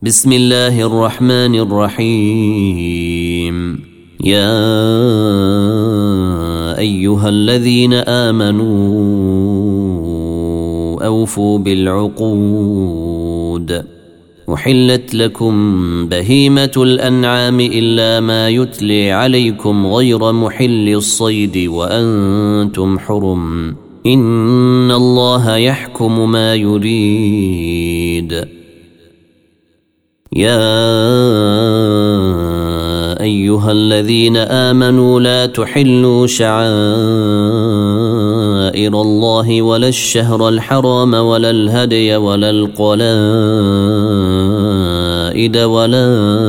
بسم الله الرحمن الرحيم. يا أيها الذين آمنوا أوفوا بالعقود. أحلت لكم بهيمة الأنعام إلا ما يتلي عليكم غير محل الصيد وأنتم حرم، إن الله يحكم ما يريد. يا أيها الذين آمنوا لا تحلوا شعائر الله ولا الشهر الحرام ولا الهدي ولا القلائد ولا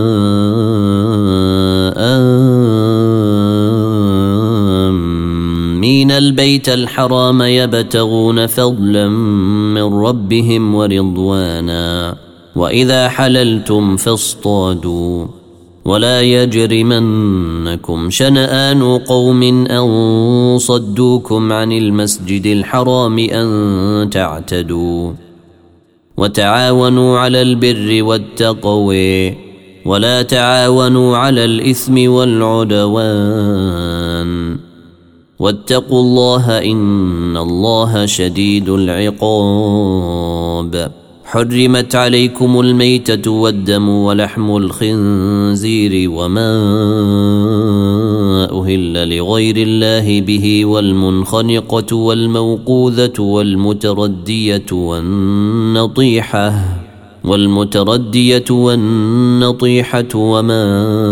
آمين البيت الحرام يبتغون فضلا من ربهم ورضوانا، وإذا حللتم فاصطادوا، ولا يجرمنكم شنآن قوم أن صدوكم عن المسجد الحرام أن تعتدوا، وتعاونوا على البر والتقوى ولا تعاونوا على الإثم والعدوان، واتقوا الله إن الله شديد العقاب. حرمت عليكم الميتة والدم ولحم الخنزير وما أهل لغير الله به والمنخنقة والموقوذة والمتردية والنطيحة وما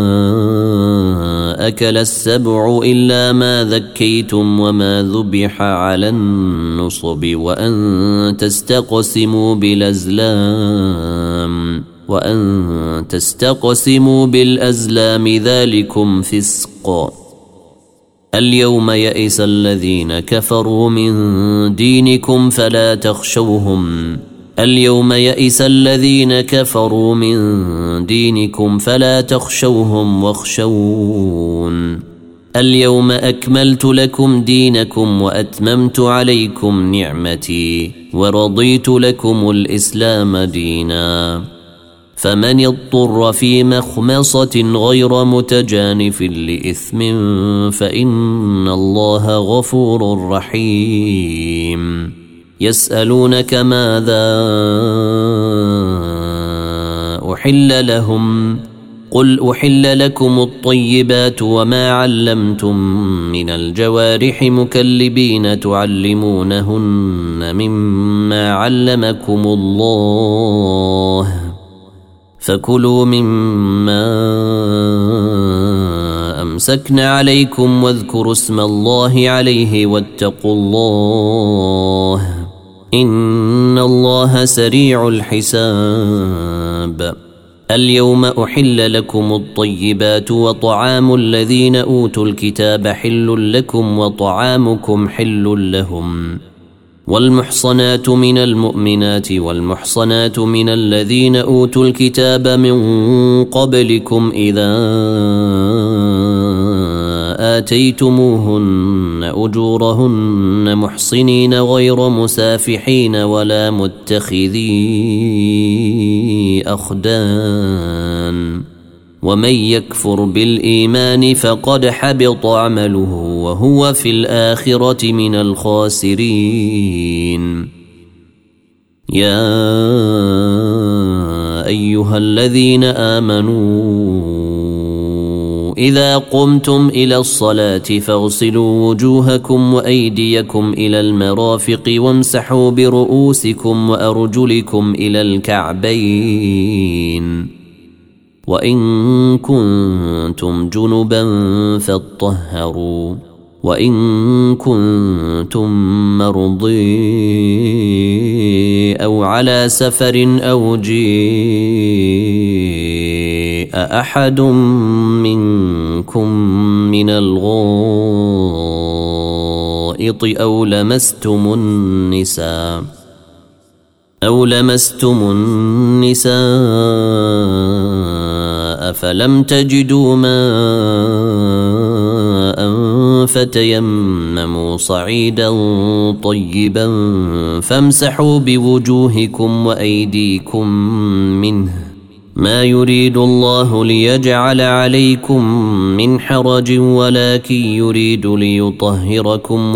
أكل السبع إلا ما ذكيتم وما ذبح على النصب وأن تستقسموا بالأزلام ذلكم فسق. اليوم يئس الذين كفروا من دينكم فلا تخشوهم واخشون. اليوم أكملت لكم دينكم وأتممت عليكم نعمتي ورضيت لكم الإسلام دينا، فمن اضطر في مخمصة غير متجانف لإثم فإن الله غفور رحيم. يسألونك ماذا أحل لهم، قل أحل لكم الطيبات وما علمتم من الجوارح مكلبين تعلمونهن مما علمكم الله، فكلوا مما أمسكن عليكم واذكروا اسم الله عليه واتقوا الله إن الله سريع الحساب. اليوم أحل لكم الطيبات وطعام الذين أوتوا الكتاب حل لكم وطعامكم حل لهم، والمحصنات من المؤمنات والمحصنات من الذين أوتوا الكتاب من قبلكم إذا آتيتموهن أجورهن محصنين غير مسافحين ولا متخذي أخدان، ومن يكفر بالإيمان فقد حبط عمله وهو في الآخرة من الخاسرين. يا أيها الذين آمنوا إذا قمتم إلى الصلاة فاغسلوا وجوهكم وأيديكم إلى المرافق وامسحوا برؤوسكم وأرجلكم إلى الكعبين، وإن كنتم جنبا فاطهروا، وإن كنتم مرضي أو على سفر أو جاء أحد منكم من الغائط أو لمستم النساء فلم تجدوا ماء فتيمموا صعيدا طيبا فامسحوا بوجوهكم وأيديكم منه ما يريد الله ليجعل عليكم من حرج ولكن يريد ليطهركم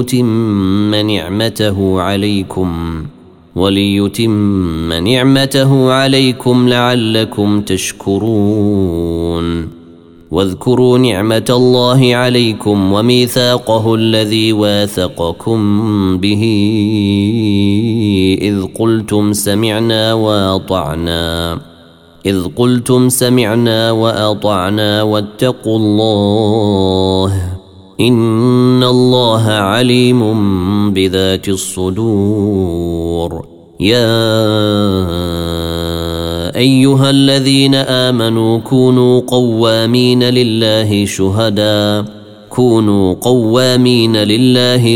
وليتم نعمته عليكم لعلكم تشكرون. واذكروا نعمة الله عليكم وميثاقه الذي واثقكم به إذ قلتم سمعنا وأطعنا واتقوا الله إن الله عليم بذات الصدور. يا أيها الذين آمنوا كونوا قوامين لله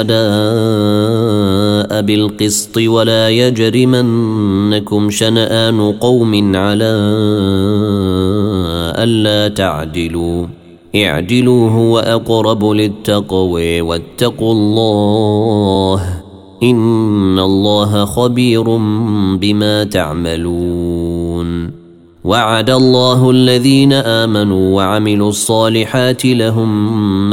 شهداء بالقسط ولا يجرمنكم شنآن قوم على ألا تعدلوا اعدلوا هو أقرب للتقوى واتقوا الله إن الله خبير بما تعملون. وعد الله الذين آمنوا وعملوا الصالحات لهم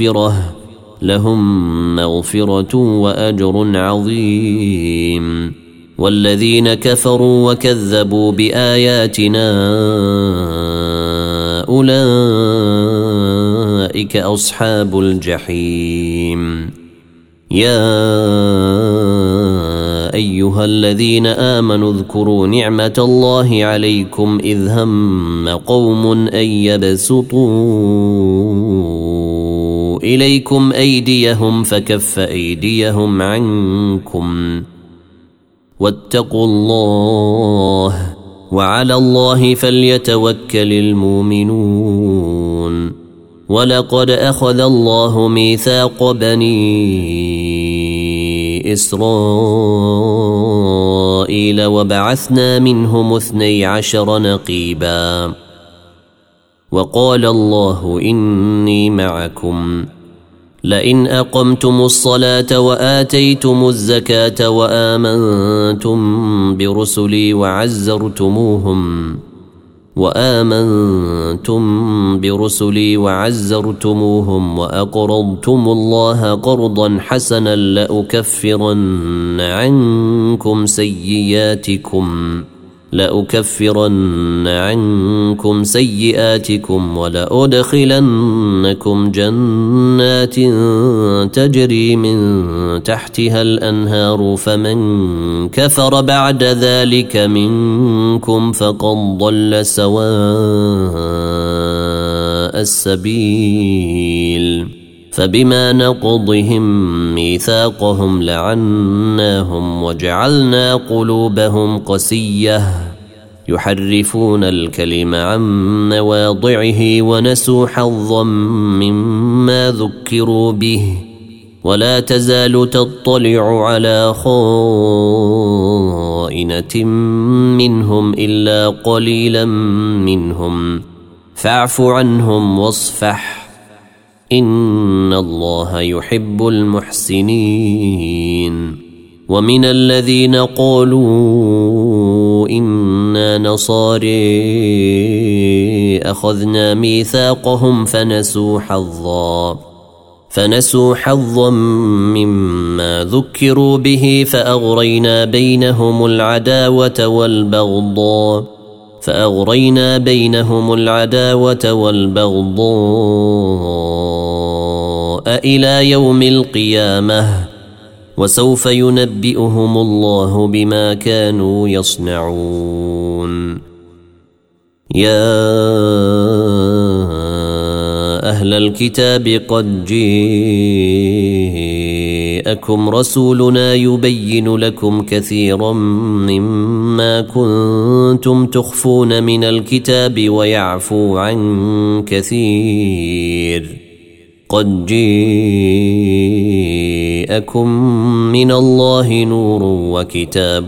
مغفرة وأجر عظيم. والذين كفروا وكذبوا بآياتنا أولئك أصحاب الجحيم. يا أيها الذين آمنوا اذكروا نعمة الله عليكم إذ هم قوم أن يبسطوا إليكم أيديهم فكف أيديهم عنكم واتقوا الله وعلى الله فليتوكل المؤمنون. ولقد أخذ الله ميثاق بني إسرائيل وبعثنا منهم 12 نقيبا وقال الله إني معكم لئن أقمتم الصلاة وآتيتم الزكاة وآمنتم برسلي وعزرتموهم وأقرضتم الله قرضا حسنا لأكفرن عنكم سيئاتكم ولأدخلنكم جنات تجري من تحتها الأنهار فمن كفر بعد ذلك منكم فقد ضل سواء السبيل. فبما نقضهم ميثاقهم لعناهم وجعلنا قلوبهم قسية يحرفون الكلم عن مواضعه ونسوا حظا مما ذكروا به ولا تزال تطلع على خائنة منهم إلا قليلا منهم فاعف عنهم واصفح إن الله يحب المحسنين. ومن الذين قالوا إنا نصارى أخذنا ميثاقهم فنسوا حظا مما ذكروا به فأغرينا بينهم العداوة والبغضاء إلى يوم القيامة وسوف ينبئهم الله بما كانوا يصنعون. يا أهل الكتاب قد جاءكم رسولنا يبين لكم كثيرا مما كنتم تخفون من الكتاب ويعفو عن كثير. قد جاءكم من الله نور وكتاب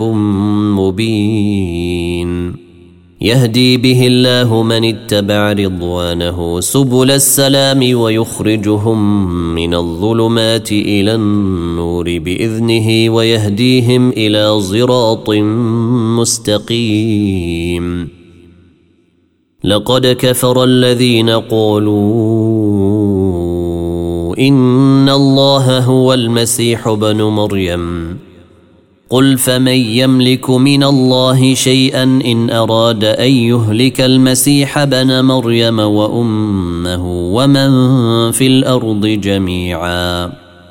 مبين يهدي به الله من اتبع رضوانه سبل السلام ويخرجهم من الظلمات إلى النور بإذنه ويهديهم إلى صراط مستقيم. لقد كفر الذين قالوا إن الله هو المسيح ابن مريم قل فمن يملك من الله شيئا إن أراد أن يهلك المسيح ابن مريم وأمه ومن في الأرض جميعا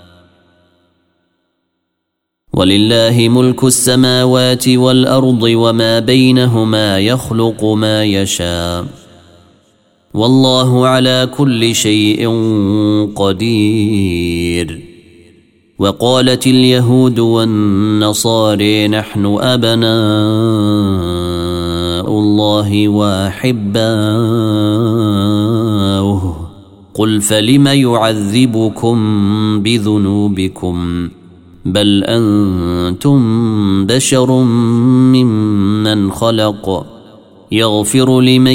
ولله ملك السماوات والأرض وما بينهما يخلق ما يشاء والله على كل شيء قدير. وقالت اليهود والنصارى نحن أبناء الله وأحباؤه قل فلم يعذبكم بذنوبكم بل أنتم بشر ممن خلق يغفر لمن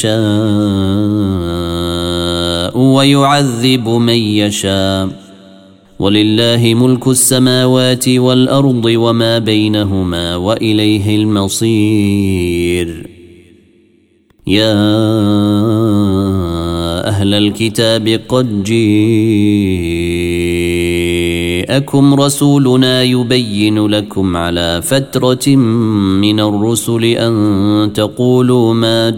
يشاء ويعذب من يشاء ولله ملك السماوات والأرض وما بينهما وإليه المصير. يا أهل الكتاب قد جاءكم رسولنا يبين لكم على فترة من الرسل أن تقولوا ما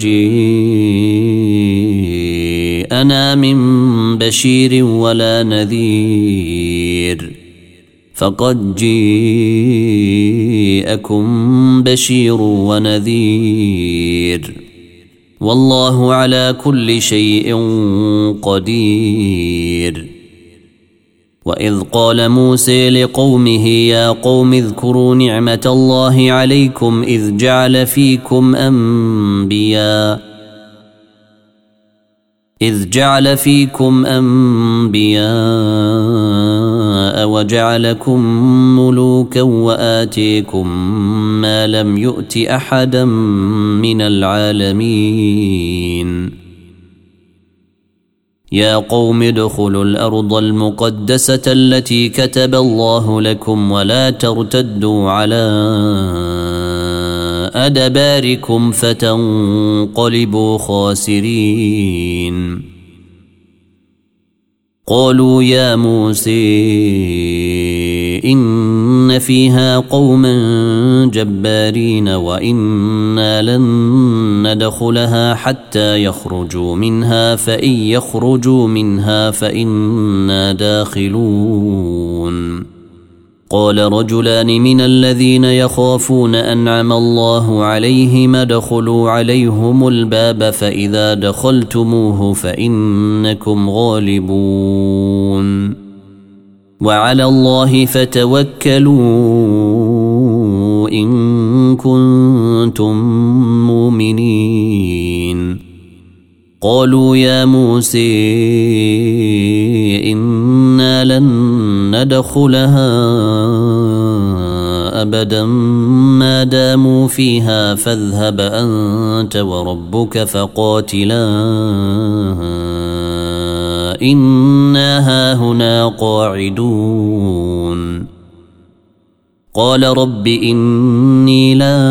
جاءنا من بشير ولا نذير فقد جاءكم بشير ونذير والله على كل شيء قدير. وإذ قال موسى لقومه يا قوم اذكروا نعمة الله عليكم إذ جعل فيكم أنبياء وجعلكم ملوكا وآتيكم ما لم يؤت أحدا من العالمين. يا قوم ادخلوا الأرض المقدسة التي كتب الله لكم ولا ترتدوا على أدباركم فتنقلبوا خاسرين. قالوا يا موسى إن فيها قوما جبارين وإنا لن ندخلها حتى يخرجوا منها فإن يخرجوا منها فإنا داخلون. قال رجلان من الذين يخافون أنعم الله عليهم ادخلوا عليهم الباب فإذا دخلتموه فإنكم غالبون وعلى الله فتوكلوا إن كنتم مؤمنين. قالوا يا موسى إنا لن ندخلها أبدا ما داموا فيها فاذهب أنت وربك فقاتلا إنا هاهنا قاعدون. قال رب إني لا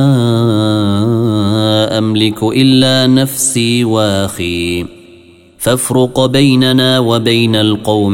أملك إلا نفسي وأخي فافرق بيننا وبين القوم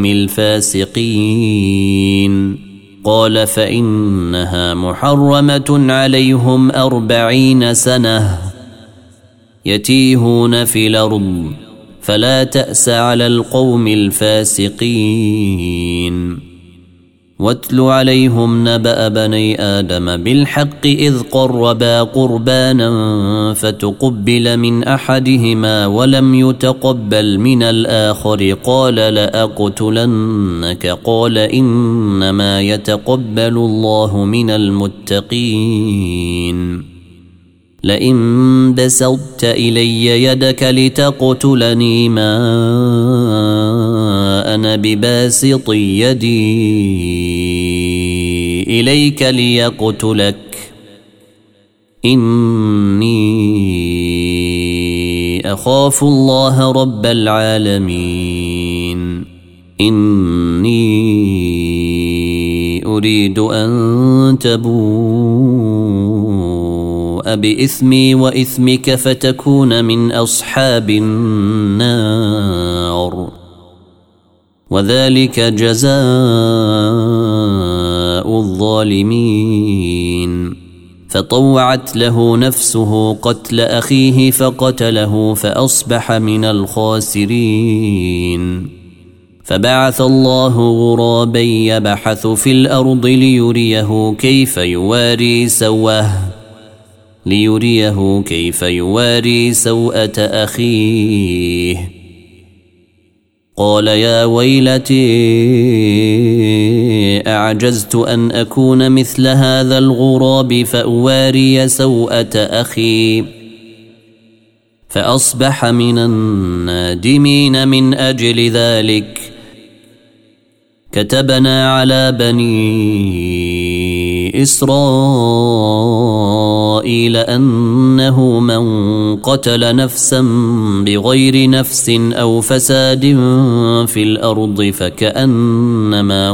الفاسقين. قال فإنها محرمة عليهم 40 سنة يتيهون في الأرض فلا تأس على القوم الفاسقين. واتل عليهم نبأ بني آدم بالحق إذ قربا قربانا فتقبل من أحدهما ولم يتقبل من الآخر قال لأقتلنك قال إنما يتقبل الله من المتقين. لئن بسطت إلي يدك لتقتلني ما أنا بباسط يدي إليك ليقتلك إني أخاف الله رب العالمين. إني أريد أن تبوء بإثمي وإثمك فتكون من أصحاب النار وذلك جزاء الظالمين فطوعت له نفسه قتل أخيه فقتله فأصبح من الخاسرين فبعث الله غرابا يبحث في الأرض ليريه كيف يواري سوءة أخيه قال يا ويلتي أعجزت أن أكون مثل هذا الغراب فأواري سوءة أخي فأصبح من النادمين من أجل ذلك كتبنا على بني إسرائيل أنه من قتل نفسا بغير نفس أو فساد في الأرض فكأنما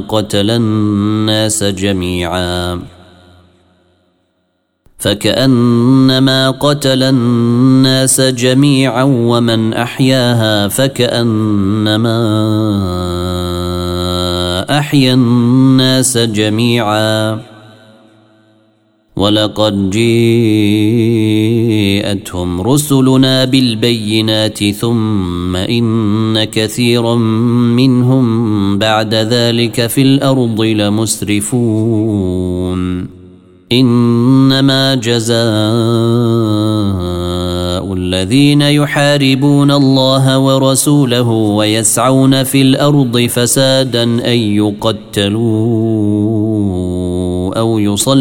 قتل الناس جميعا ومن أحياها فكأنما أحيا الناس جميعا ولقد جاءتهم رسلنا بالبينات ثم إن كثيرا منهم بعد ذلك في الأرض لمسرفون إنما جزاء الذين يحاربون الله ورسوله ويسعون في الأرض فسادا أن يقتلوا أو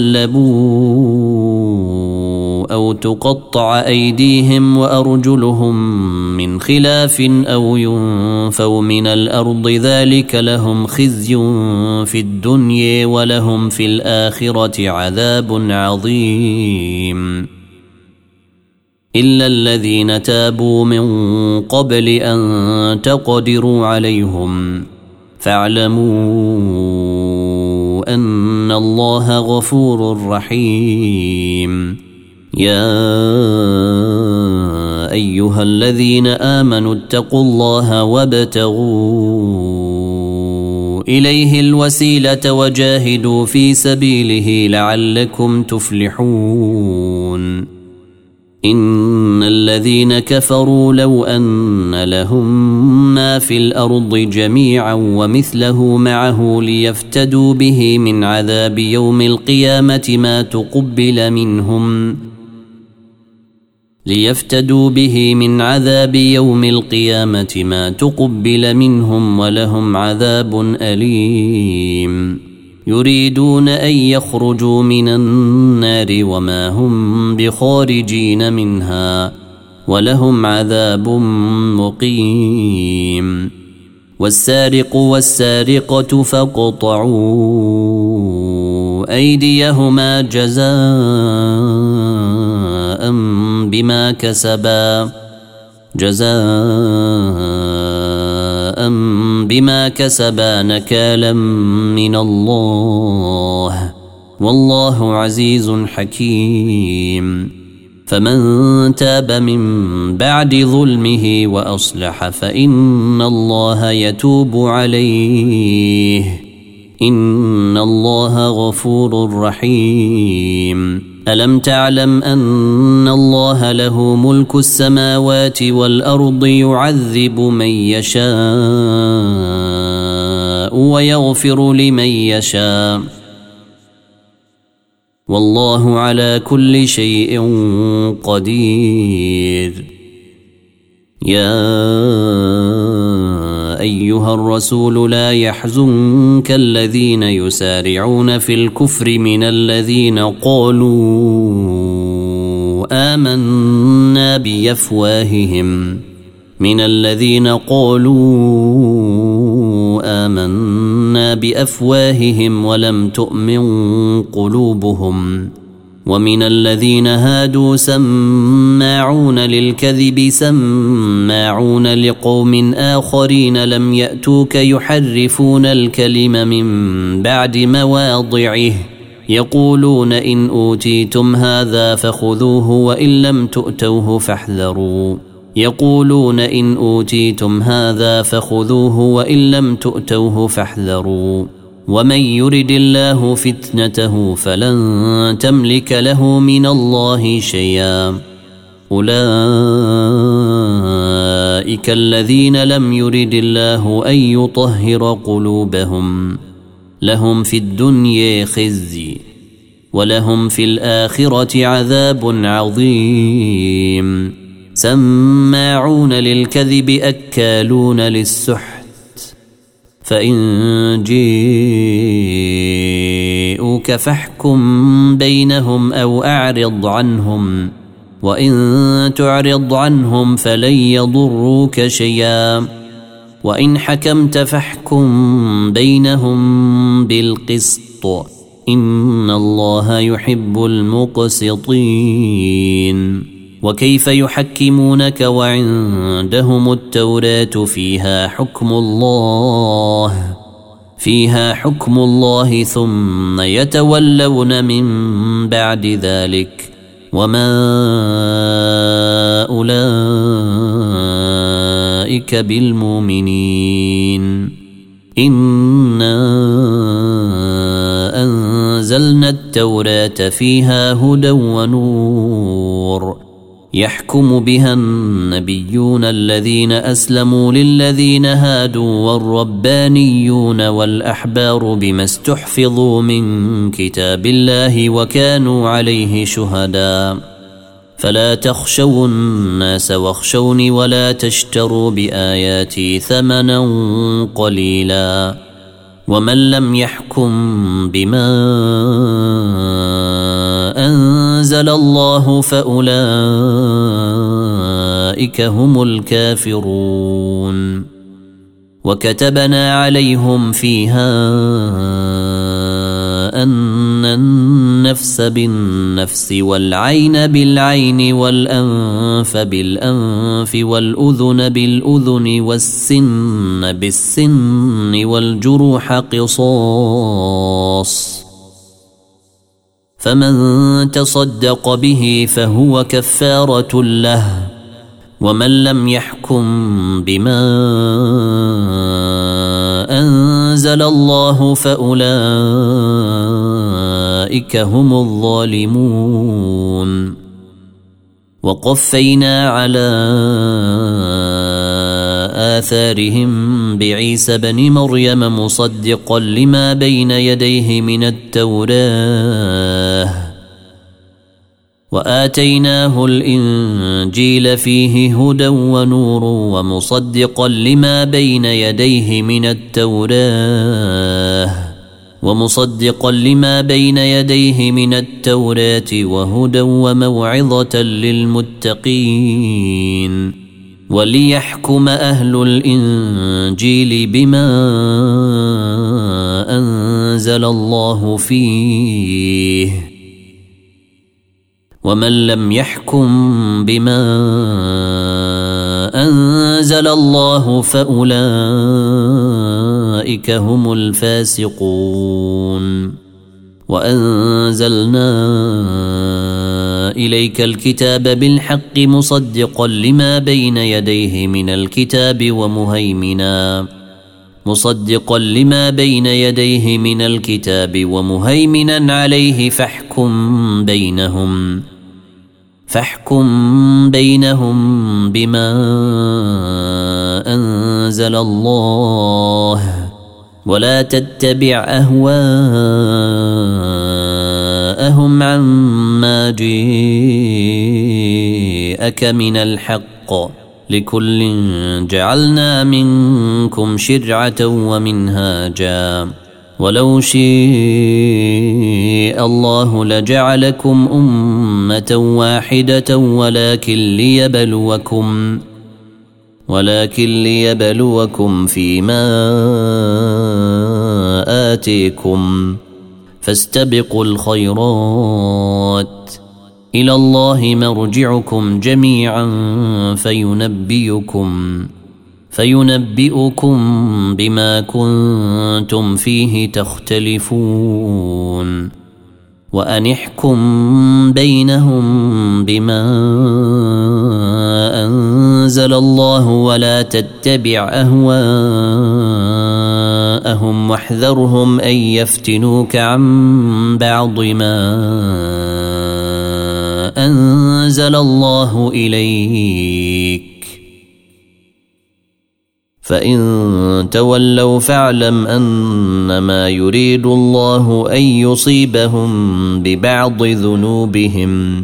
يصلبوا أو تقطع أيديهم وأرجلهم من خلاف أو ينفوا من الأرض ذلك لهم خزي في الدنيا ولهم في الآخرة عذاب عظيم إلا الذين تابوا من قبل أن تقدروا عليهم فاعلموا أن الله غفور رحيم يا أيها الذين آمنوا اتقوا الله وابتغوا إليه الوسيلة وجاهدوا في سبيله لعلكم تفلحون إن الذين كفروا لو أن لهم ما في الأرض جميعا ومثله معه ليفتدوا به من عذاب يوم القيامة ما تقبل منهم ولهم عذاب أليم يريدون أن يخرجوا من النار وما هم بخارجين منها ولهم عذاب مقيم والسارق والسارقة فاقطعوا أيديهما جزاء بما كسبا نكالا من الله والله عزيز حكيم فمن تاب من بعد ظلمه وأصلح فإن الله يتوب عليه إن الله غفور رحيم ألم تعلم أن الله له ملك السماوات والأرض يعذب من يشاء ويغفر لمن يشاء والله على كل شيء قدير يا أيها الرسول لا يحزنك الذين يسارعون في الكفر من الذين قالوا آمنا بأفواههم ولم تؤمن قلوبهم ومن الذين هادوا سماعون للكذب سماعون لقوم آخرين لم يأتوك يحرفون الكلم من بعد مواضعه يقولون إن أوتيتم هذا فخذوه وإن لم تؤتوه فاحذروا يقولون إن أوتيتم هذا فخذوه وإن لم تؤتوه فاحذروا ومن يرد الله فتنته فلن تملك له من الله شيئا أولئك الذين لم يرد الله أن يطهر قلوبهم لهم في الدنيا خزي ولهم في الآخرة عذاب عظيم سماعون للكذب أكالون للسحت فإن جيءوك فاحكم بينهم أو أعرض عنهم وإن تعرض عنهم فلن يضروك شيئا وإن حكمت فاحكم بينهم بالقسط إن الله يحب المقسطين وكيف يحكمونك وعندهم التوراة فيها حكم الله ثم يتولون من بعد ذلك وما أولئك بالمؤمنين إنا أنزلنا التوراة فيها هدى ونور يحكم بها النبيون الذين أسلموا للذين هادوا والربانيون والأحبار بما استحفظوا من كتاب الله وكانوا عليه شهداء فلا تخشوا الناس واخشوني ولا تشتروا بآياتي ثمنا قليلا ومن لم يحكم بما أنزل الله فأولئك هم الكافرون وكتبنا عليهم فيها أن النفس بالنفس والعين بالعين والأنف بالأنف والأذن بالأذن والسن بالسن والجروح قصاص فمن تصدق به فهو كفارة له ومن لم يحكم بما أنزل الله فأولئك هم الظالمون وقفينا على آثارهم بعيسى بن مريم مصدقا لما بين يديه من التوراة وآتيناه الإنجيل فيه هدى ونور ومصدقا لما بين يديه من التوراة وهدى وموعظة للمتقين وليحكم أهل الإنجيل بما أنزل الله فيه ومن لم يحكم بما أنزل الله فأولئك هم الفاسقون وأنزلنا إليك الكتاب بالحق مصدقا لما بين يديه من الكتاب ومهيمنا عليه فاحكم بينهم بما أنزل الله ولا تتبع أهواءهم عما جاءك من الحق لكل جعلنا منكم شرعة ومنهاجا ولو شاء الله لجعلكم أمة واحدة ولكن ليبلوكم فيما آتيكم فاستبقوا الخيرات إلى الله مرجعكم جميعا فينبئكم بما كنتم فيه تختلفون وأن احكم بينهم بما أنزل الله ولا تتبع أهواءهم واحذرهم أن يفتنوك عن بعض ما أنزل الله إليك فإن تولوا فاعلم أنما يريد الله أن يصيبهم ببعض ذنوبهم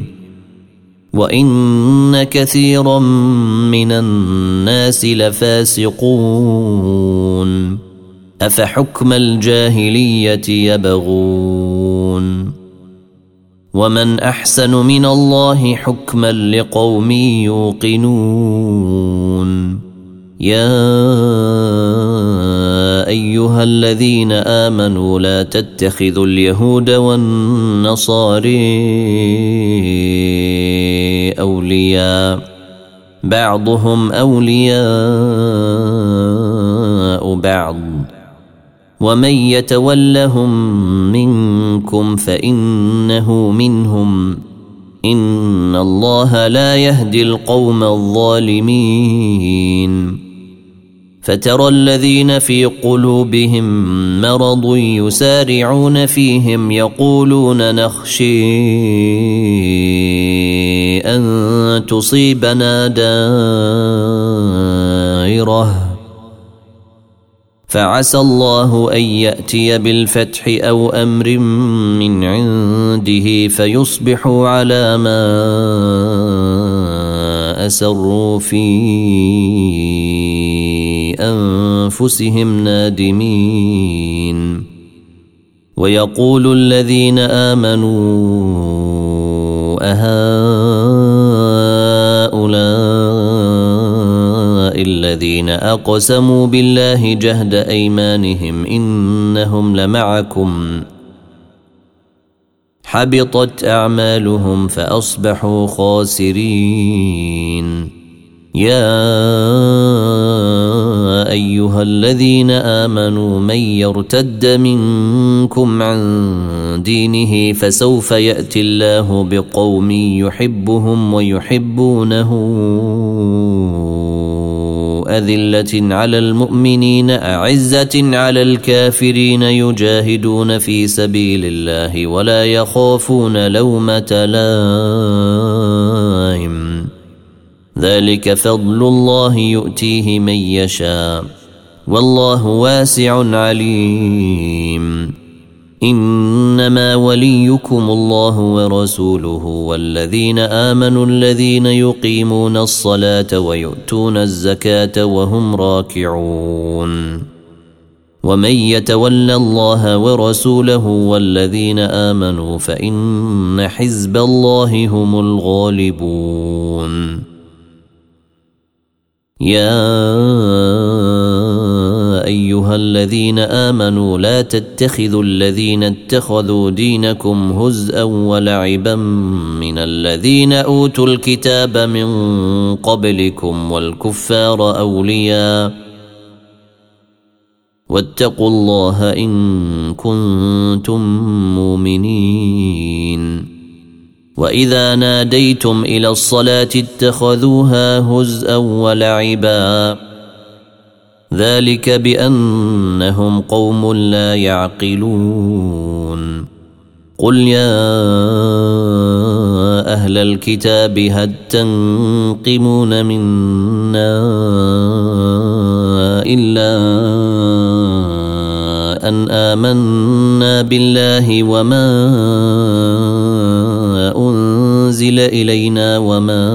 وإن كثيرا من الناس لفاسقون أفحكم الجاهلية يبغون ومن أحسن من الله حكما لقوم يوقنون يا أيها الذين آمنوا لا تتخذوا اليهود والنصارى أولياء بعضهم أولياء بعض ومن يتولهم منكم فإنه منهم إن الله لا يهدي القوم الظالمين فترى الذين في قلوبهم مرض يسارعون فيهم يقولون نخشي أن تصيبنا دائرة فعسى الله أن يأتي بالفتح أو أمر من عنده فيصبحوا على ما أسروا في أنفسهم نادمين ويقول الذين آمنوا أهؤلاء الذين أقسموا بالله جهد أيمانهم إنهم لمعكم حبطت أعمالهم فأصبحوا خاسرين يا أيها الذين آمنوا من يرتد منكم عن دينه فسوف يأتي الله بقوم يحبهم ويحبونه أذلة على المؤمنين أعزة على الكافرين يجاهدون في سبيل الله ولا يخافون لومة لائم ذلك فضل الله يؤتيه من يشاء والله واسع عليم إنما وليكم الله ورسوله والذين آمنوا الذين يقيمون الصلاة ويؤتون الزكاة وهم راكعون ومن يتول الله ورسوله والذين آمنوا فإن حزب الله هم الغالبون يا أيها الذين آمنوا لا تتخذوا الذين اتخذوا دينكم هزءا ولعبا من الذين أوتوا الكتاب من قبلكم والكفار أولياء واتقوا الله إن كنتم مؤمنين وإذا ناديتم إلى الصلاة اتخذوها هزءا ولعبا ذلك بأنهم قوم لا يعقلون قل يا أهل الكتاب هل تنقمون منا إلا أن آمنا بالله وما أنزل إلينا وما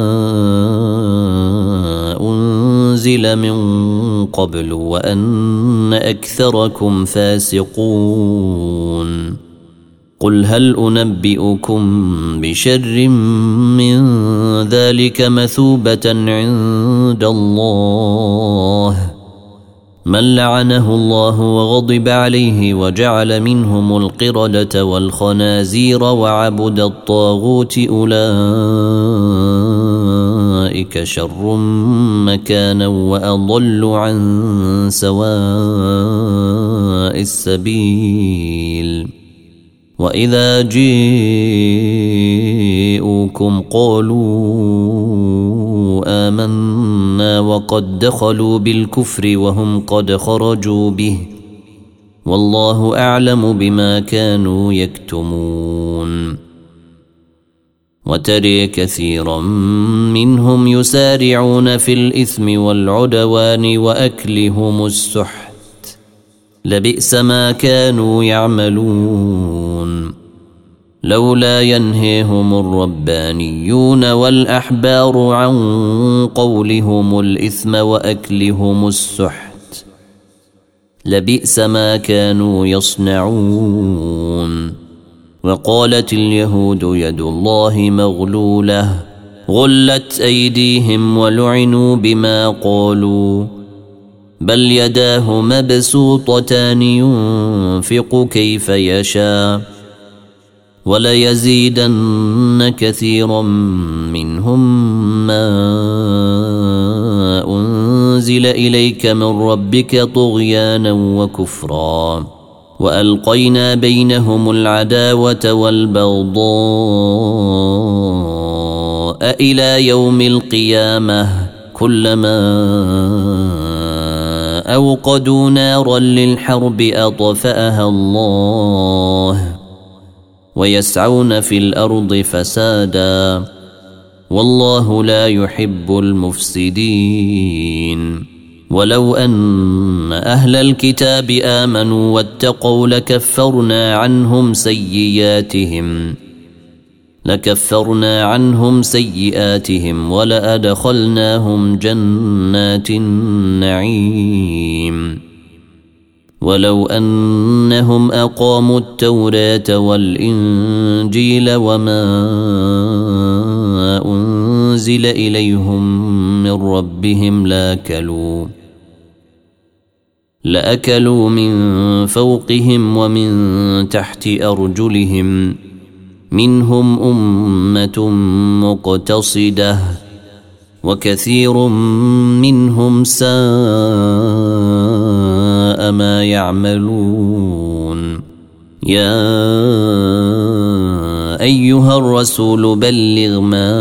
أنزل من قبل وأن أكثركم فاسقون قل هل أنبئكم بشر من ذلك مثوبة عند الله من لعنه الله وغضب عليه وجعل منهم القردة والخنازير وعبد الطاغوت أولئك شر مكانا وأضل عن سواء السبيل وإذا جيءوكم قالوا آمنا وقد دخلوا بالكفر وهم قد خرجوا به والله أعلم بما كانوا يكتمون وترى كثيرا منهم يسارعون في الإثم والعدوان وأكلهم السحت لبئس ما كانوا يعملون لولا ينهيهم الربانيون والأحبار عن قولهم الإثم وأكلهم السحت لبئس ما كانوا يصنعون وقالت اليهود يد الله مغلولة غلت أيديهم ولعنوا بما قالوا بل يداه مبسوطتان ينفق كيف يشاء وليزيدن كثيرا منهم ما أنزل إليك من ربك طغيانا وكفرا وألقينا بينهم العداوة والبغضاء إلى يوم القيامة كلما أوقدوا نارا للحرب أطفأها الله ويسعون في الأرض فسادا والله لا يحب المفسدين ولو أن أهل الكتاب آمنوا واتقوا لكفرنا عنهم سيئاتهم ولأدخلناهم جنات النعيم ولو أنهم أقاموا التوراة والإنجيل وما أنزل إليهم من ربهم لأكلوا من فوقهم ومن تحت أرجلهم منهم أمة مقتصدة وكثير منهم ساء ما يعملون يا أيها الرسول بلغ ما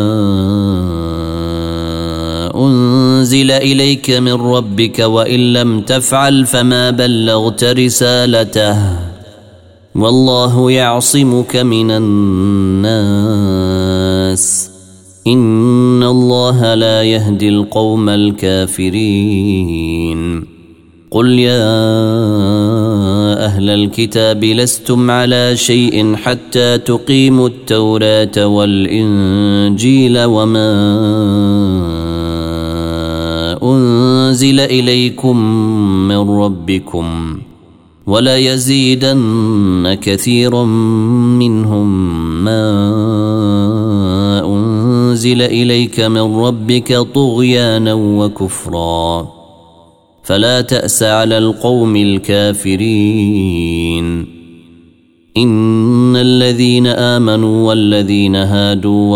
أنزل إليك من ربك وإن لم تفعل فما بلغت رسالته والله يعصمك من الناس إن الله لا يهدي القوم الكافرين قل يا أهل الكتاب لستم على شيء حتى تقيموا التوراة والإنجيل وما أنزل إليكم من ربكم ولا يزيدن كثيرا منهم ما أنزل إليك من ربك طغيانا وكفرا فلا تأس على القوم الكافرين إن الذين آمنوا والذين هادوا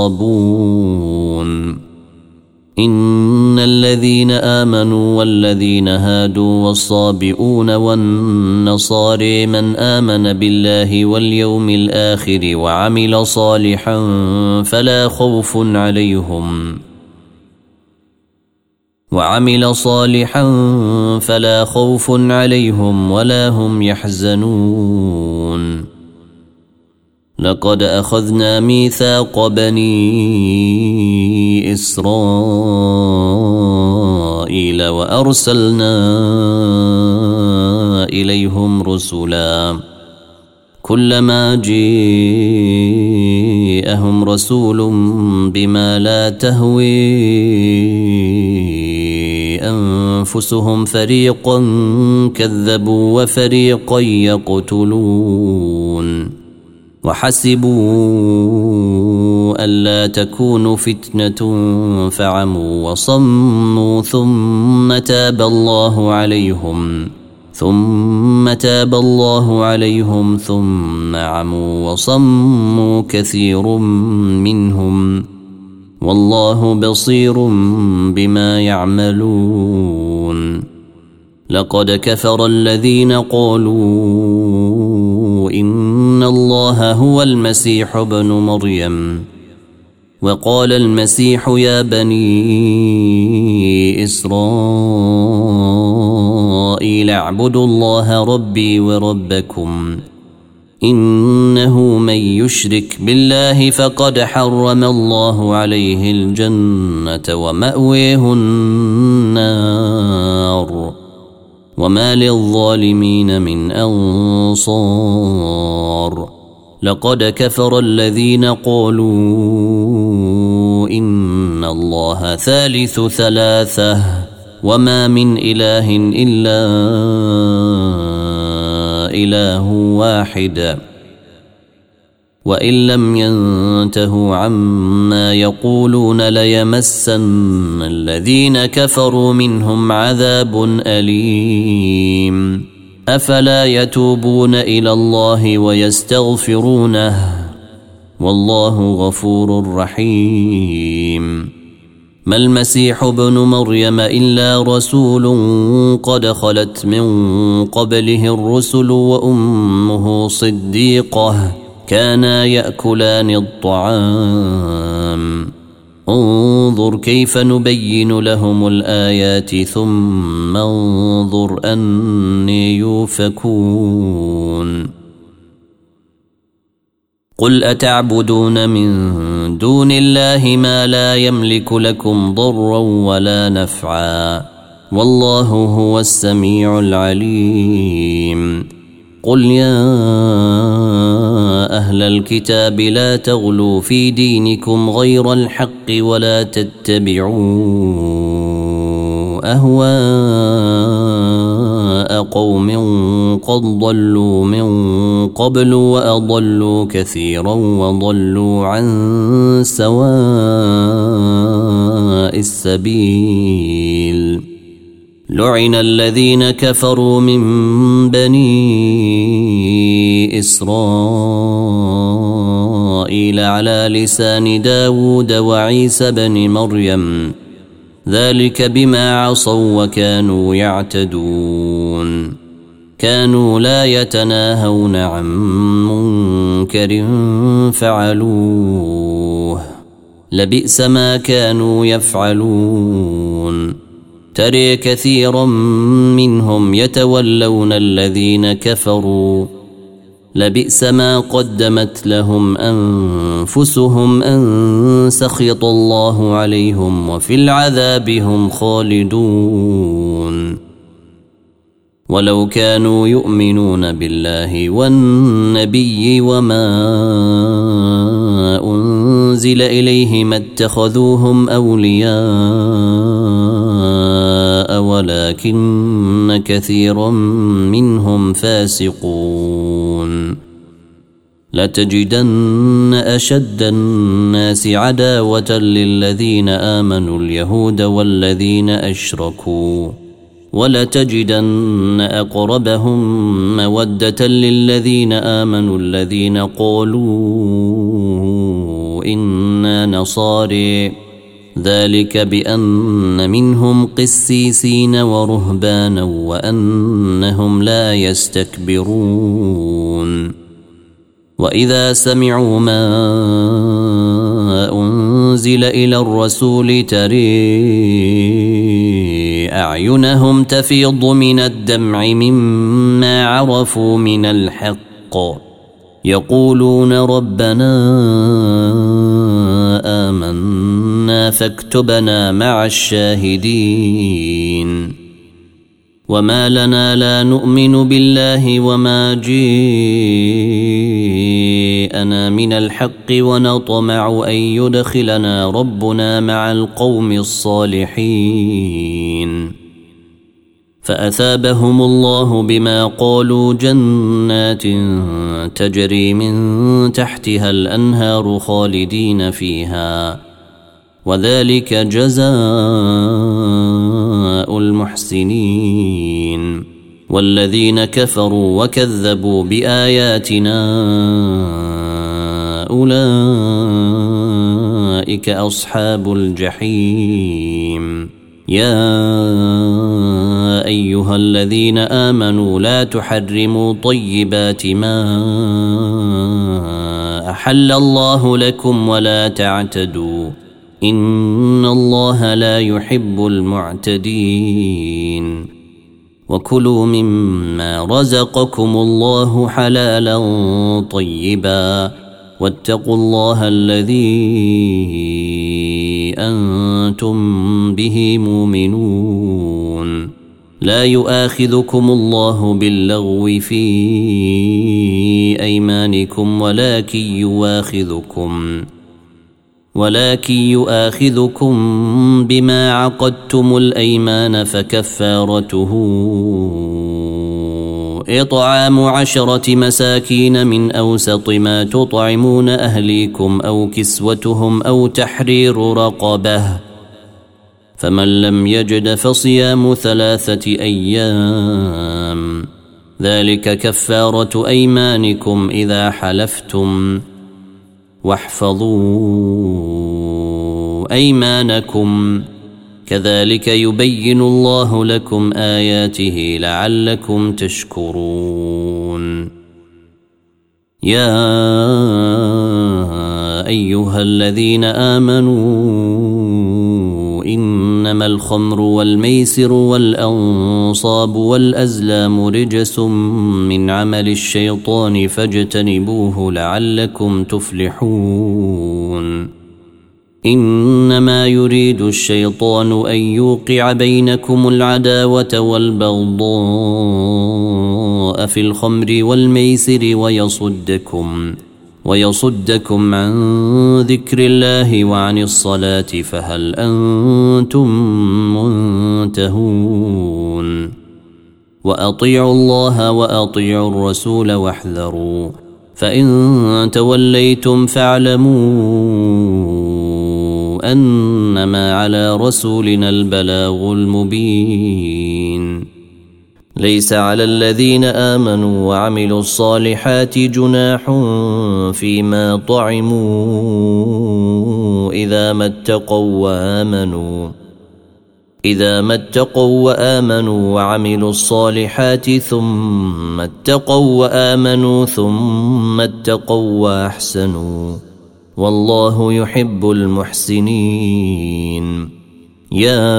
والصابئون والنصارى من آمن بالله واليوم الآخر وعمل صالحا فلا خوف عليهم ولا هم يحزنون لقد أخذنا ميثاق بني إسرائيل وأرسلنا إليهم رسلا كلما جاءهم رسول بما لا تهوي أنفسهم فريقا كذبوا وفريقا يقتلون وحسبوا ألا تكون فتنة فعموا وصموا ثم تاب الله عليهم ثم عموا وصموا كثير منهم والله بصير بما يعملون لقد كفر الذين قالوا إن الله هو المسيح ابن مريم. وقال المسيح يا بني إسرائيل اعبدوا الله ربي وربكم إنه من يشرك بالله فقد حرم الله عليه الجنة ومأويه النار وما للظالمين من أنصار. لقد كفر الذين قالوا إن الله ثالث ثلاثة وما من إله إلا إله واحد وإن لم ينتهوا عما يقولون ليمسن الذين كفروا منهم عذاب أليم. أفلا يتوبون إلى الله ويستغفرونه والله غفور رحيم. ما المسيح ابن مريم إلا رسول قد خلت من قبله الرسل وأمه صديقة كانا يأكلان الطعام. انظر كيف نبين لهم الآيات ثم انظر أني يؤفكون. قل أتعبدون من دون الله ما لا يملك لكم ضرا ولا نفعا والله هو السميع العليم. قل يا أهل الكتاب لا تغلوا في دينكم غير الحق ولا تتبعوا أهواء قوم قد ضلوا من قبل وأضلوا كثيرا وضلوا عن سواء السبيل. لعن الذين كفروا من بني إسرائيل على لسان داود وعيسى بن مريم ذلك بما عصوا وكانوا يعتدون. كانوا لا يتناهون عن منكر فعلوه لبئس ما كانوا يفعلون. ترى كثيرا منهم يتولون الذين كفروا لبئس ما قدمت لهم أنفسهم أن سخط الله عليهم وفي العذاب هم خالدون. ولو كانوا يؤمنون بالله والنبي وما أنزل إليه ما اتخذوهم أولياء ولكن كثيرا منهم فاسقون. لتجدن أشد الناس عداوة للذين آمنوا اليهود والذين أشركوا ولتجدن أقربهم مودة للذين آمنوا الذين قالوا إنا نصارى ذلك بأن منهم قسيسين ورهبانا وأنهم لا يستكبرون. وإذا سمعوا ما أنزل إلى الرسول ترى أعينهم تفيض من الدمع مما عرفوا من الحق يقولون ربنا آمنا فاكتبنا مع الشاهدين. وما لنا لا نؤمن بالله وما جاءنا من الحق ونطمع أن يدخلنا ربنا مع القوم الصالحين. فأثابهم الله بما قالوا جنات تجري من تحتها الأنهار خالدين فيها وذلك جزاء المحسنين. والذين كفروا وكذبوا بآياتنا أولئك أصحاب الجحيم. يا أيها الذين آمنوا لا تحرموا طيبات ما أحل الله لكم ولا تعتدوا إن الله لا يحب المعتدين وكلوا مما رزقكم الله حلالا طيبا واتقوا الله الذي أنتم به مؤمنون لا يؤاخذكم الله باللغو في أيمانكم ولكن يؤاخذكم بما عقدتم الأيمان فكفارته إطعام 10 مساكين من أوسط ما تطعمون أهليكم أو كسوتهم أو تحرير رقبة فمن لم يجد فصيام 3 أيام ذلك كفارة أيمانكم إذا حلفتم واحفظوا أيمانكم كذلك يبين الله لكم آياته لعلكم تشكرون يا أيها الذين آمنوا إنما الخمر والميسر والأنصاب والأزلام رجس من عمل الشيطان فاجتنبوه لعلكم تفلحون إنما يريد الشيطان أن يوقع بينكم العداوة والبغضاء في الخمر والميسر ويصدكم عن ذكر الله وعن الصلاة فهل أنتم منتهون وأطيعوا الله وأطيعوا الرسول واحذروا فإن توليتم فاعلموا أنما على رسولنا البلاغ المبين ليس على الذين آمنوا وعملوا الصالحات جناح فيما طعموا إذا ما اتقوا وآمنوا وعملوا الصالحات ثم اتقوا وآمنوا ثم اتقوا وأحسنوا والله يحب المحسنين يا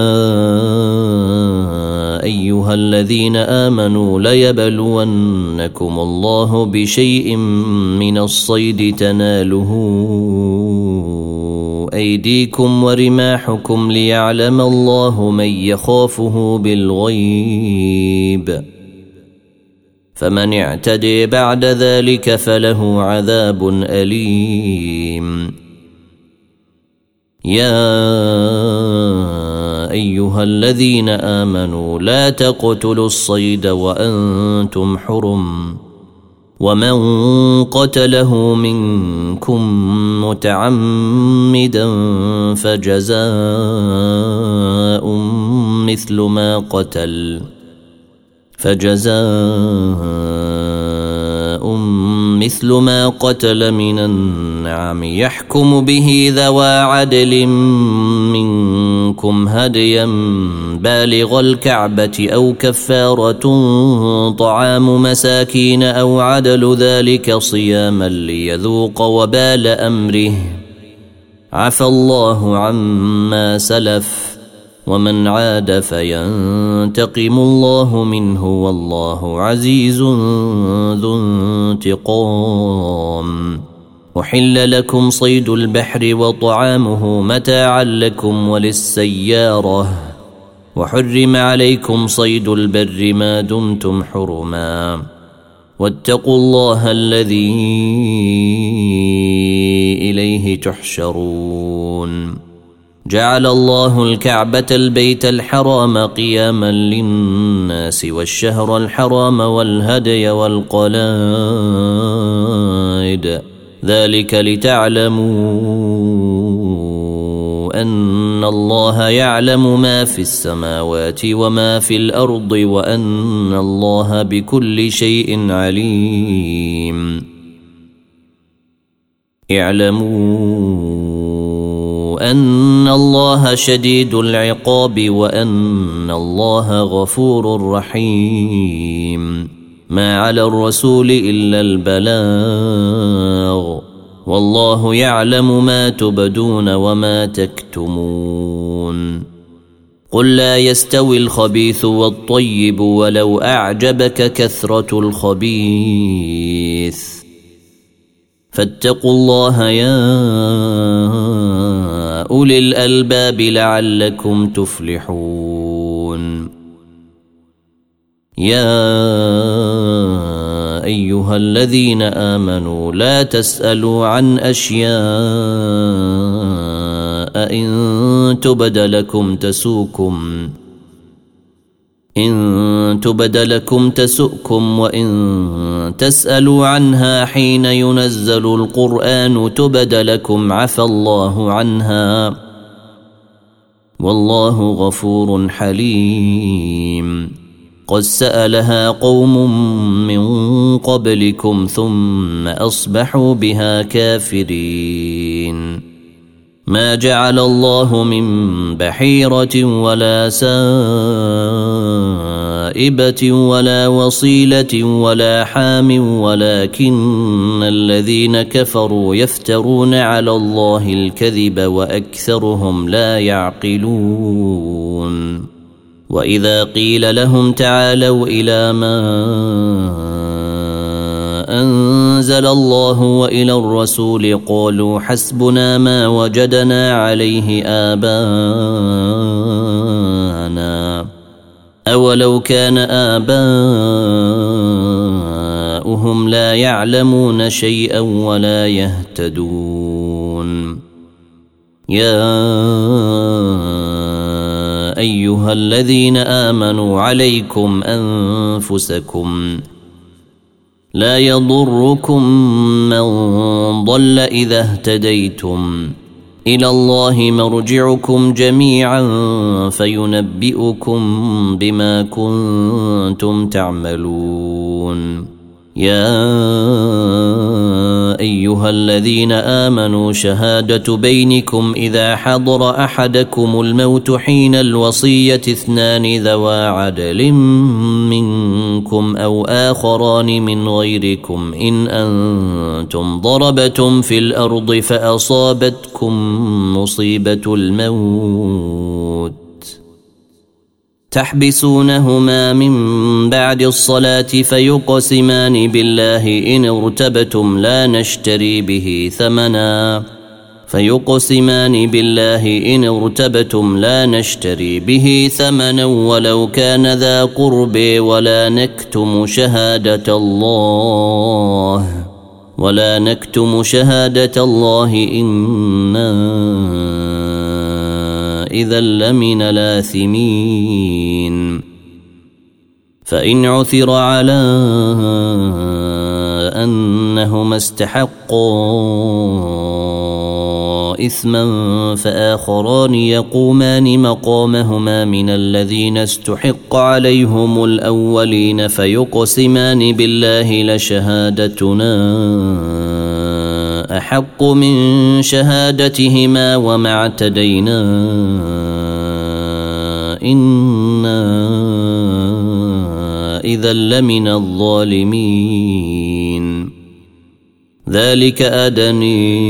أيها الذين آمنوا ليبلونكم الله بشيء من الصيد تناله أيديكم ورماحكم ليعلم الله من يخافه بالغيب فمن اعتدي بعد ذلك فله عذاب أليم يا أيها الذين آمنوا لا تقتلوا الصيد وأنتم حرم ومن قتله منكم متعمدا فجزاء مثل ما قتل من النعم يحكم به ذوى عدل منكم هديا بالغ الكعبة أو كفارة طعام مساكين أو عدل ذلك صياما ليذوق وبال أمره عفى الله عما سلف ومن عاد فينتقم الله منه والله عزيز ذو انتقام أحل لكم صيد البحر وطعامه متاعا لكم وللسيارة وحرم عليكم صيد البر ما دمتم حرما واتقوا الله الذي إليه تحشرون جعل الله الكعبة البيت الحرام قياما للناس والشهر الحرام والهدي والقلائد ذلك لتعلموا أن الله يعلم ما في السماوات وما في الأرض وأن الله بكل شيء عليم اعلموا وأن الله شديد العقاب وأن الله غفور رحيم. ما على الرسول إلا البلاغ والله يعلم ما تبدون وما تكتمون. قل لا يستوي الخبيث والطيب ولو أعجبك كثرة الخبيث فاتقوا الله يا أولي الألباب لعلكم تفلحون. يا أيها الذين آمنوا لا تسألوا عن أشياء إن تبد لكم تسؤكم وإن تسألوا عنها حين ينزل القرآن تبد لكم عفى الله عنها والله غفور حليم. قد سألها قوم من قبلكم ثم أصبحوا بها كافرين. ما جعل الله من بحيرة ولا سائبة ولا وصيلة ولا حام ولكن الذين كفروا يفترون على الله الكذب وأكثرهم لا يعقلون. وإذا قيل لهم تعالوا إلى ما أنزل الله وإلى الرسول قالوا حسبنا ما وجدنا عليه آباءنا أولو كان آباؤهم لا يعلمون شيئا ولا يهتدون. يا أيها الذين آمنوا عليكم أنفسكم لا يضركم من ضل إذا اهتديتم إلى الله مرجعكم جميعا فينبئكم بما كنتم تعملون. يا أيها الذين آمنوا شهادة بينكم إذا حضر أحدكم الموت حين الوصية 2 ذوى عدل منكم أو آخران من غيركم إن أنتم ضربتم في الأرض فأصابتكم مصيبة الموت تحبسونهما من بعد الصلاة فيقسمان بالله إن ارتبتم لا نشتري به ثمنا ولو كان ذا قرب ولا نكتم شهادة الله إنا إذا لمن الآثمين. فإن عثر على أنهما استحقا إثما فآخران يقومان مقامهما من الذين استحق عليهم الأولين فيقسمان بالله لشهادتنا أحق من شهادتهما وما اعتدينا إنا إذا لمن الظالمين. ذلك أدني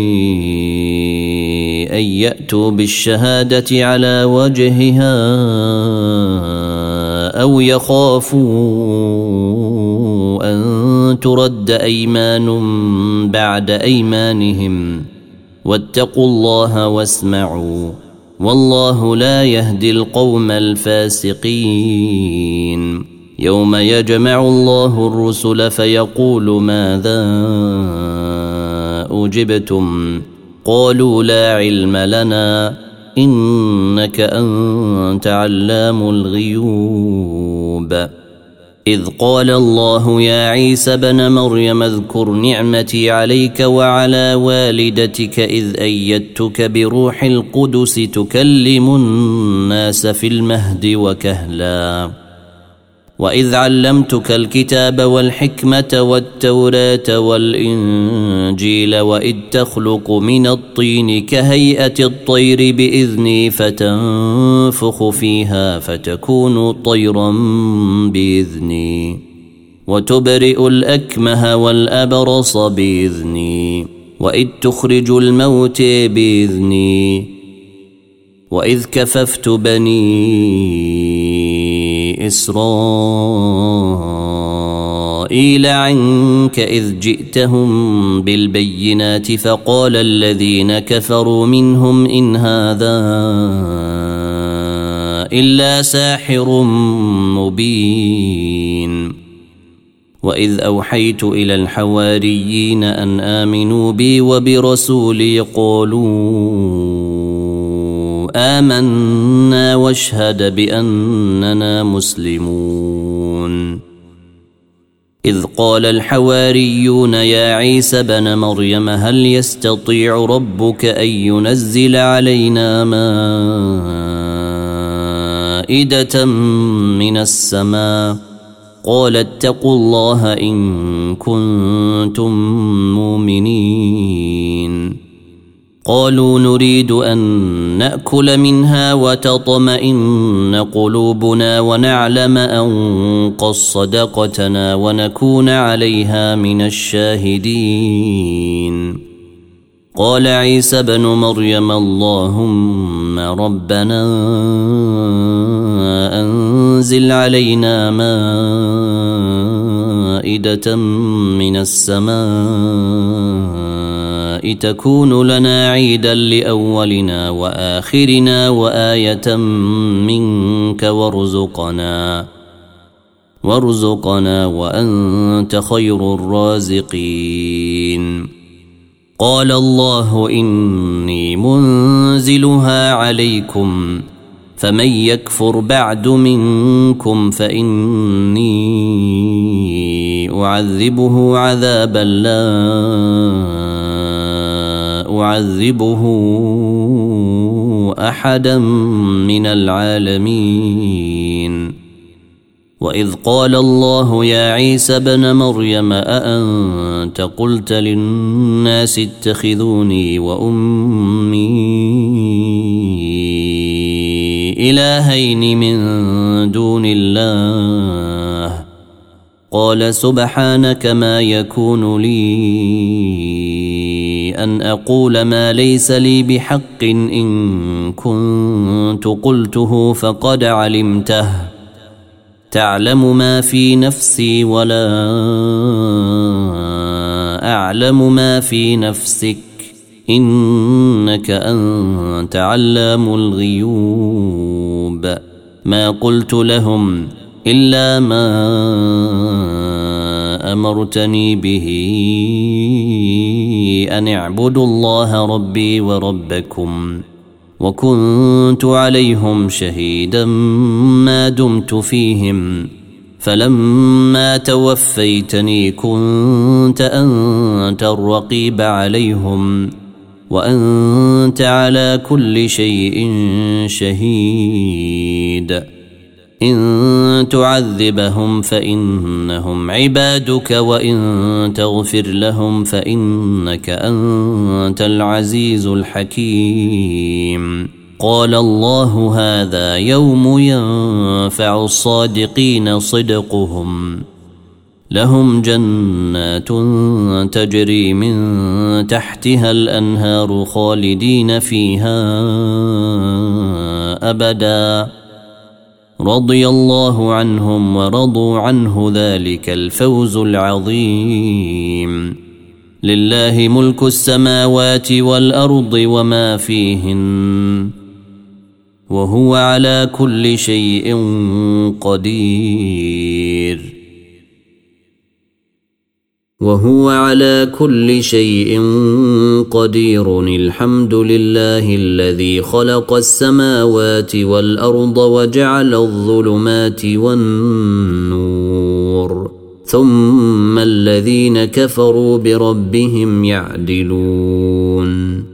أن يأتوا بالشهادة على وجهها أو يخافوا أن ترد أيمان بعد أيمانهم واتقوا الله واسمعوا والله لا يهدي القوم الفاسقين. يوم يجمع الله الرسل فيقول ماذا أجبتم قالوا لا علم لنا إنك أنت علام الغيوب. إذ قال الله يا عيسى بن مريم اذكر نعمتي عليك وعلى والدتك إذ أيدتك بروح القدس تكلم الناس في المهد وكهلا وإذ علمتك الكتاب والحكمة والتوراة والإنجيل وإذ تخلق من الطين كهيئة الطير بإذني فتنفخ فيها فتكون طيرا بإذني وتبرئ الأكمه والأبرص بإذني وإذ تخرج الموت بإذني وإذ كففت بني إسرائيل عنك إذ جئتهم بالبينات فقال الذين كفروا منهم إن هذا إلا ساحر مبين وإذ أوحيت إلى الحواريين أن آمنوا بي وبرسولي قالوا آمنا واشهد بأننا مسلمون إذ قال الحواريون يا عيسى بن مريم هل يستطيع ربك أن ينزل علينا مائدة من السماء قال اتقوا الله إن كنتم مؤمنين قالوا نريد أن نأكل منها وتطمئن قلوبنا ونعلم أن قد صدقتنا ونكون عليها من الشاهدين قال عيسى بن مريم اللهم ربنا أنزل علينا مائدة من السماء تكون لنا عيدا لأولنا وآخرنا وآية منك وارزقنا وأنت خير الرازقين قال الله إني منزلها عليكم فمن يكفر بعد منكم فإني أعذبه عذابا لا أعذبه أحدا من العالمين وإذ قال الله يا عيسى بن مريم أأنت قلت للناس اتخذوني وأمي إلهين من دون الله قال سبحانك ما يكون لي أن أقول ما ليس لي بحق إن كنت قلته فقد علمته تعلم ما في نفسي ولا أعلم ما في نفسك إنك أنت علام الغيوب ما قلت لهم إلا ما أمرتني به أن اعبدوا الله ربي وربكم وكنت عليهم شهيدا ما دمت فيهم فلما توفيتني كنت أنت الرقيب عليهم وأنت على كل شيء شهيد إن تعذبهم فإنهم عبادك وإن تغفر لهم فإنك أنت العزيز الحكيم قال الله هذا يوم ينفع الصادقين صدقهم لهم جنات تجري من تحتها الأنهار خالدين فيها أبدا رضي الله عنهم ورضوا عنه ذلك الفوز العظيم لله ملك السماوات والأرض وما فيهن وهو على كل شيء قدير وهو على كل شيء قدير الحمد لله الذي خلق السماوات والأرض وجعل الظلمات والنور ثم الذين كفروا بربهم يعدلون